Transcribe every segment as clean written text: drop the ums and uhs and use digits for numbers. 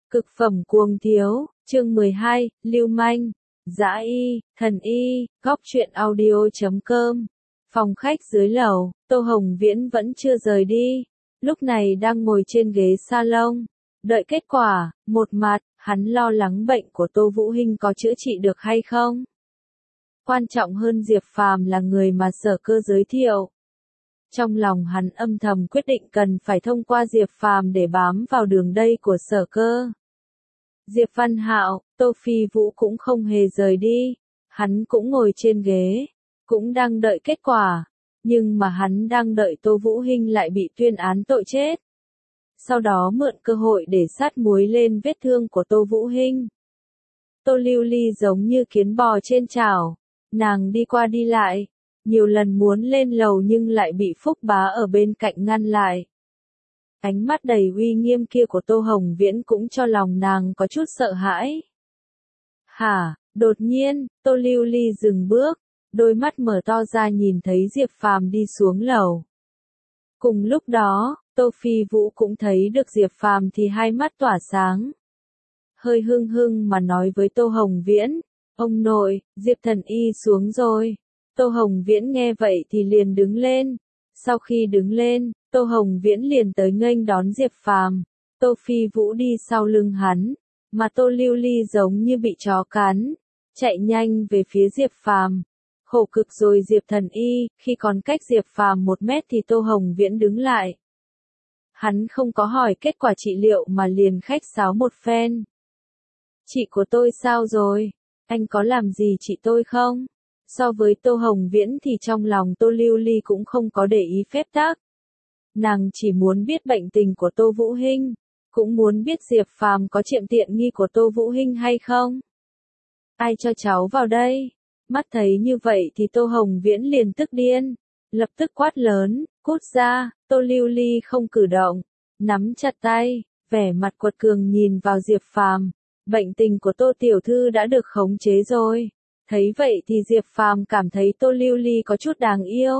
Cực phẩm cuồng thiếu, chương 12, lưu manh, dã y, thần y, góc truyện audio.com. Phòng khách dưới lầu, Tô Hồng Viễn vẫn chưa rời đi, lúc này đang ngồi trên ghế salon, đợi kết quả. Một mặt, hắn lo lắng bệnh của Tô Vũ Hinh có chữa trị được hay không. Quan trọng hơn Diệp Phàm là người mà Sở Cơ giới thiệu. Trong lòng hắn âm thầm quyết định cần phải thông qua Diệp Phàm để bám vào đường đây của Sở Cơ. Diệp Văn Hạo, Tô Phi Vũ cũng không hề rời đi, hắn cũng ngồi trên ghế, cũng đang đợi kết quả, nhưng mà hắn đang đợi Tô Vũ Hinh lại bị tuyên án tội chết. Sau đó mượn cơ hội để sát muối lên vết thương của Tô Vũ Hinh. Tô Lưu Ly giống như kiến bò trên chảo, nàng đi qua đi lại, nhiều lần muốn lên lầu nhưng lại bị Phúc Bá ở bên cạnh ngăn lại. Ánh mắt đầy uy nghiêm kia của Tô Hồng Viễn cũng cho lòng nàng có chút sợ hãi. Hả, đột nhiên, Tô Lưu Ly dừng bước, đôi mắt mở to ra nhìn thấy Diệp Phàm đi xuống lầu. Cùng lúc đó, Tô Phi Vũ cũng thấy được Diệp Phàm thì hai mắt tỏa sáng. Hơi hưng hưng mà nói với Tô Hồng Viễn, ông nội, Diệp thần y xuống rồi. Tô Hồng Viễn nghe vậy thì liền đứng lên. Sau khi đứng lên, Tô Hồng Viễn liền tới nghênh đón Diệp Phàm. Tô Phi Vũ đi sau lưng hắn, mà Tô Lưu Ly giống như bị chó cắn, chạy nhanh về phía Diệp Phàm. Khổ cực rồi Diệp thần y, khi còn cách Diệp Phàm 1 mét thì Tô Hồng Viễn đứng lại. Hắn không có hỏi kết quả trị liệu mà liền khách sáo một phen. Chị của tôi sao rồi? Anh có làm gì chị tôi không? So với Tô Hồng Viễn thì trong lòng Tô Lưu Ly cũng không có để ý phép tắc. Nàng chỉ muốn biết bệnh tình của Tô Vũ Hinh, cũng muốn biết Diệp Phàm có chiếm tiện nghi của Tô Vũ Hinh hay không. Ai cho cháu vào đây? Mắt thấy như vậy thì Tô Hồng Viễn liền tức điên, lập tức quát lớn, cút ra. Tô Lưu Ly không cử động, nắm chặt tay, vẻ mặt quật cường nhìn vào Diệp Phàm. Bệnh tình của Tô tiểu thư đã được khống chế rồi. Thấy vậy thì Diệp Phàm cảm thấy Tô Lưu Ly có chút đáng yêu.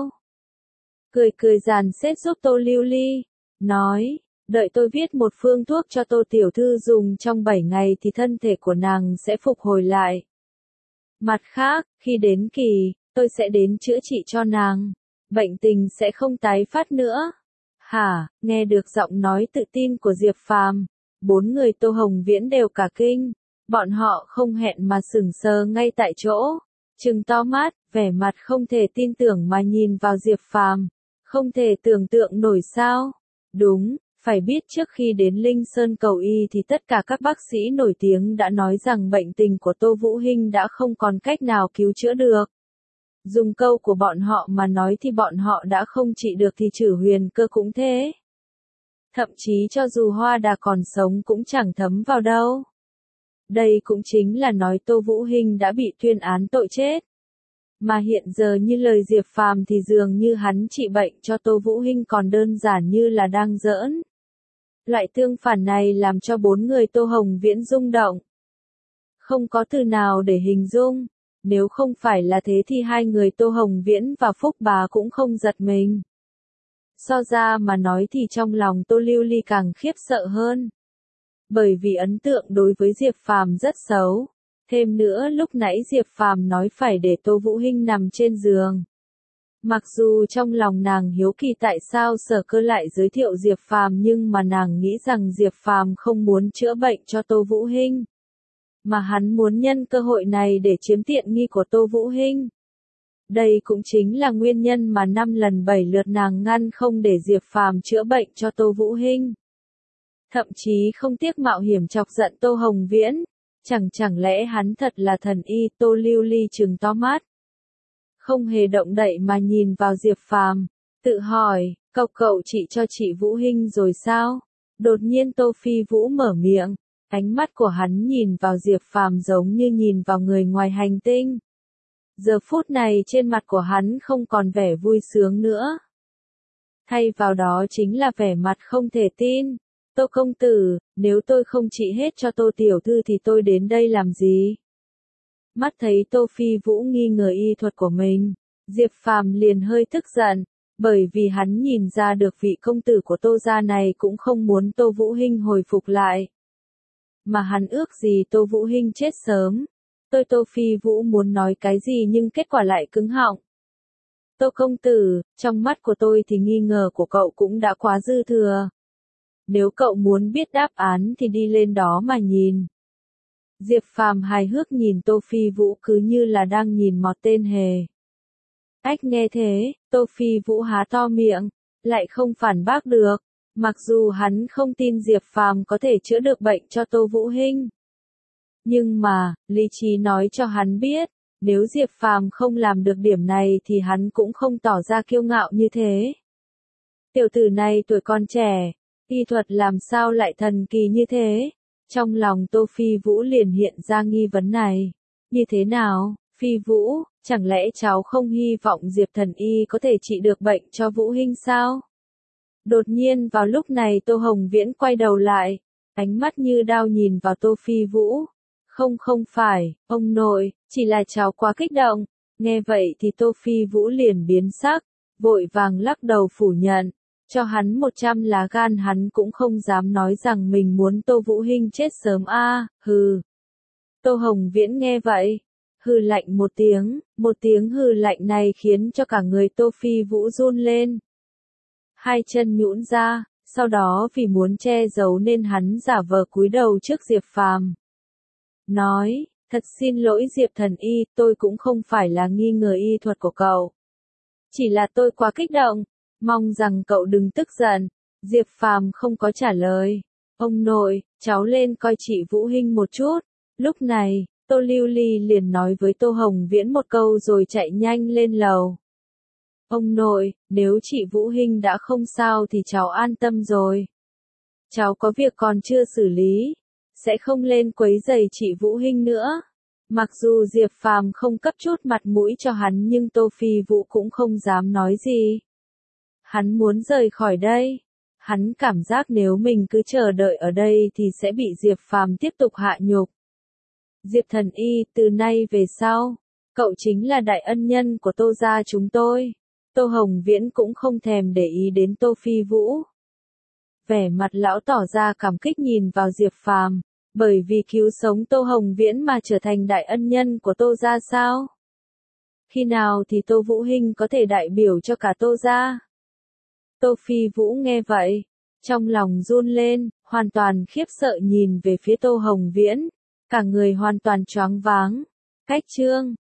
Cười cười dàn xếp giúp Tô Lưu Ly, nói, đợi tôi viết một phương thuốc cho Tô tiểu thư dùng trong 7 ngày thì thân thể của nàng sẽ phục hồi lại. Mặt khác, khi đến kỳ, tôi sẽ đến chữa trị cho nàng, bệnh tình sẽ không tái phát nữa. Hả, nghe được giọng nói tự tin của Diệp Phàm, 4 người Tô Hồng Viễn đều cả kinh. Bọn họ không hẹn mà sững sờ ngay tại chỗ, trừng to mắt, vẻ mặt không thể tin tưởng mà nhìn vào Diệp Phàm, không thể tưởng tượng nổi sao. Đúng, phải biết trước khi đến Linh Sơn cầu y thì tất cả các bác sĩ nổi tiếng đã nói rằng bệnh tình của Tô Vũ Hinh đã không còn cách nào cứu chữa được. Dùng câu của bọn họ mà nói thì bọn họ đã không trị được thì Trử Huyền Cơ cũng thế. Thậm chí cho dù Hoa Đà còn sống cũng chẳng thấm vào đâu. Đây cũng chính là nói Tô Vũ Hinh đã bị tuyên án tội chết. Mà hiện giờ như lời Diệp Phàm thì dường như hắn trị bệnh cho Tô Vũ Hinh còn đơn giản như là đang giỡn. Loại tương phản này làm cho 4 người Tô Hồng Viễn rung động. Không có từ nào để hình dung, nếu không phải là thế thì hai người Tô Hồng Viễn và Phúc Bá cũng không giật mình. So ra mà nói thì trong lòng Tô Lưu Ly càng khiếp sợ hơn. Bởi vì ấn tượng đối với Diệp Phàm rất xấu. Thêm nữa lúc nãy Diệp Phàm nói phải để Tô Vũ Hinh nằm trên giường. Mặc dù trong lòng nàng hiếu kỳ tại sao Sở Cơ lại giới thiệu Diệp Phàm nhưng mà nàng nghĩ rằng Diệp Phàm không muốn chữa bệnh cho Tô Vũ Hinh. Mà hắn muốn nhân cơ hội này để chiếm tiện nghi của Tô Vũ Hinh. Đây cũng chính là nguyên nhân mà 5 lần 7 lượt nàng ngăn không để Diệp Phàm chữa bệnh cho Tô Vũ Hinh. Thậm chí không tiếc mạo hiểm chọc giận Tô Hồng Viễn. Chẳng lẽ hắn thật là thần y? Tô Lưu Ly trừng to mắt, không hề động đậy mà nhìn vào Diệp Phàm, tự hỏi, cậu trị cho chị Vũ Hinh rồi sao? Đột nhiên Tô Phi Vũ mở miệng, ánh mắt của hắn nhìn vào Diệp Phàm giống như nhìn vào người ngoài hành tinh. Giờ phút này trên mặt của hắn không còn vẻ vui sướng nữa. Thay vào đó chính là vẻ mặt không thể tin. Tô công tử, nếu tôi không trị hết cho Tô tiểu thư thì tôi đến đây làm gì? Mắt thấy Tô Phi Vũ nghi ngờ y thuật của mình, Diệp Phàm liền hơi tức giận, bởi vì hắn nhìn ra được vị công tử của Tô gia này cũng không muốn Tô Vũ Hinh hồi phục lại. mà hắn ước gì Tô Vũ Hinh chết sớm. Tô Phi Vũ muốn nói cái gì nhưng kết quả lại cứng họng. Tô công tử, trong mắt của tôi thì nghi ngờ của cậu cũng đã quá dư thừa. Nếu cậu muốn biết đáp án thì đi lên đó mà nhìn. Diệp Phàm hài hước nhìn Tô Phi Vũ cứ như là đang nhìn một tên hề. Ách nghe thế, Tô Phi Vũ há to miệng, lại không phản bác được, mặc dù hắn không tin Diệp Phàm có thể chữa được bệnh cho Tô Vũ Hinh. Nhưng mà, lý trí nói cho hắn biết, nếu Diệp Phàm không làm được điểm này thì hắn cũng không tỏ ra kiêu ngạo như thế. Tiểu tử này tuổi còn trẻ, y thuật làm sao lại thần kỳ như thế? Trong lòng Tô Phi Vũ liền hiện ra nghi vấn này. Như thế nào, Phi Vũ, chẳng lẽ cháu không hy vọng Diệp thần y có thể trị được bệnh cho Vũ Hinh sao? Đột nhiên vào lúc này Tô Hồng Viễn quay đầu lại, ánh mắt như đao nhìn vào Tô Phi Vũ. Không phải, ông nội, chỉ là cháu quá kích động. Nghe vậy thì Tô Phi Vũ liền biến sắc, vội vàng lắc đầu phủ nhận. Cho hắn 100 lá gan hắn cũng không dám nói rằng mình muốn Tô Vũ Hinh chết sớm hừ. Tô Hồng Viễn nghe vậy, hừ lạnh một tiếng hừ lạnh này khiến cho cả người Tô Phi Vũ run lên. Hai chân nhũn ra, sau đó vì muốn che giấu nên hắn giả vờ cúi đầu trước Diệp Phàm. Nói, thật xin lỗi Diệp thần y, tôi cũng không phải là nghi ngờ y thuật của cậu. Chỉ là tôi quá kích động, mong rằng cậu đừng tức giận. Diệp Phàm không có trả lời. Ông nội, cháu lên coi chị Vũ Hinh một chút. Lúc này, Tô Lưu Ly liền nói với Tô Hồng Viễn một câu rồi chạy nhanh lên lầu. Ông nội, nếu chị Vũ Hinh đã không sao thì cháu an tâm rồi. Cháu có việc còn chưa xử lý, sẽ không lên quấy rầy chị Vũ Hinh nữa. Mặc dù Diệp Phàm không cấp chút mặt mũi cho hắn nhưng Tô Phi Vũ cũng không dám nói gì. Hắn muốn rời khỏi đây. Hắn cảm giác nếu mình cứ chờ đợi ở đây thì sẽ bị Diệp Phàm tiếp tục hạ nhục. Diệp thần y, từ nay về sau, cậu chính là đại ân nhân của Tô gia chúng tôi. Tô Hồng Viễn cũng không thèm để ý đến Tô Phi Vũ. Vẻ mặt lão tỏ ra cảm kích nhìn vào Diệp Phàm, bởi vì cứu sống Tô Hồng Viễn mà trở thành đại ân nhân của Tô gia sao? Khi nào thì Tô Vũ Hinh có thể đại biểu cho cả Tô gia? Tô Phi Vũ nghe vậy, trong lòng run lên, hoàn toàn khiếp sợ nhìn về phía Tô Hồng Viễn, cả người hoàn toàn choáng váng. Cách chương